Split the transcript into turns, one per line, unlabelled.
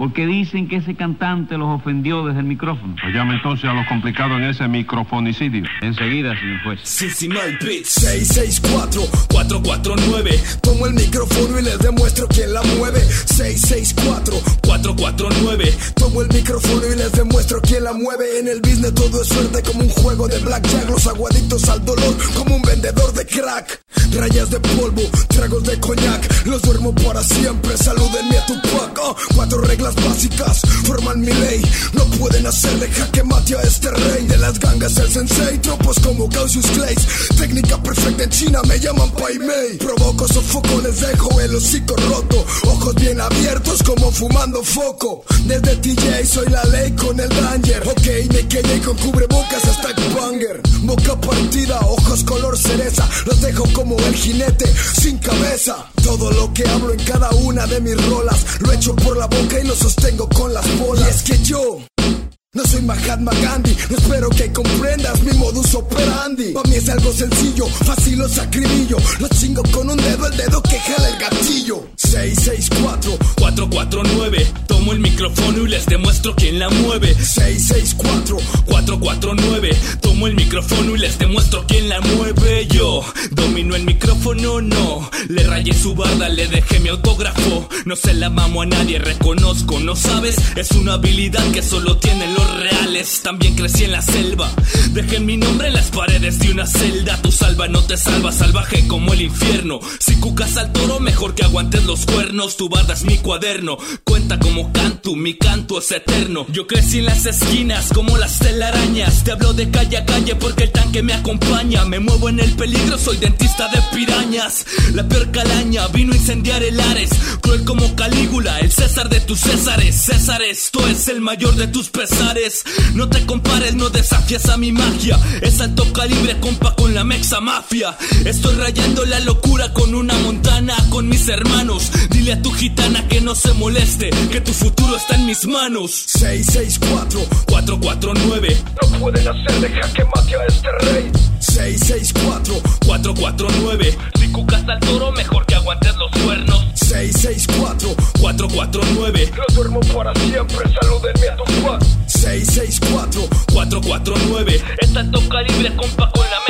porque dicen que ese cantante los ofendió desde el micrófono.
Pues llame entonces a los complicados en ese microfonicidio.
Enseguida, señor juez.
Cincimal Beats 664-449. Tomo el micrófono y les demuestro quién la mueve. 664-449. Tomo el micrófono y les demuestro quién la mueve. En el business todo es suerte como un juego de blackjack. Los aguaditos al dolor como un vendedor de crack. Rayas de polvo, tragos de coñac. Los duermo para siempre, salúdenme a Tupac. 4 reglas básicas forman mi ley. No pueden hacerle jaque mate a este rey. De las gangas el sensei, tropos como Cassius Clay. Técnica perfecta en China, me llaman Pai Mei. Provoco, sofoco, les dejo el hocico roto. Ojos bien abiertos como fumando foco. Desde TJ soy la ley con el danger. Ok, me quedé con cubrebocas hasta banger. Boca partida, ojos color cereza. Los dejo como el jinete sin cabeza. Todo lo que hablo en cada una de mis rolas lo echo por la boca y lo sostengo con las bolas. Y es que yo no soy Mahatma Gandhi, no espero que comprendas mi modus operandi. Pa' mí es algo sencillo, fácil lo sacribillo. Lo chingo con un dedo, el dedo que jala el gatillo. 664-449. Tomo el micrófono y les demuestro quién la mueve. 664-449. Tomo el micrófono y les demuestro quién la mueve. Yo domino el micrófono, no. Le rayé su barda, le dejé mi autógrafo. No se la mamo a nadie, reconozco, ¿no sabes? Es una habilidad que solo tienen los reales. También crecí en la selva, dejé mi nombre en las paredes de una celda. Tu salva no te salva, salvaje como el infierno. Si cucas al toro, mejor que aguantes los cuernos. Tu barda es mi cuaderno, cuenta como canto, mi canto es eterno. Yo crecí en las esquinas como las telarañas. Te hablo de calle a calle porque el tanque me acompaña. Me muevo en el peligro, soy dentista de pirañas. La peor calaña vino a incendiar el Ares. Cruel como Calígula, el César de tus Césares. Césares, tú es el mayor de tus pesares. No te compares, no desafías a mi magia. Es alto calibre, compa, con la mexa mafia. Estoy rayando la locura con una montana, con mis hermanos. Dile a tu gitana que no se moleste, que tu futuro está en mis manos. 664-449. No pueden hacerle jaque mate a este rey. 664-449. Si cucas al toro, mejor que aguantes los cuernos. 664-449. Los duermo para siempre, salúdenme a tu fan. 664-449. Es alto calibre, compa, con la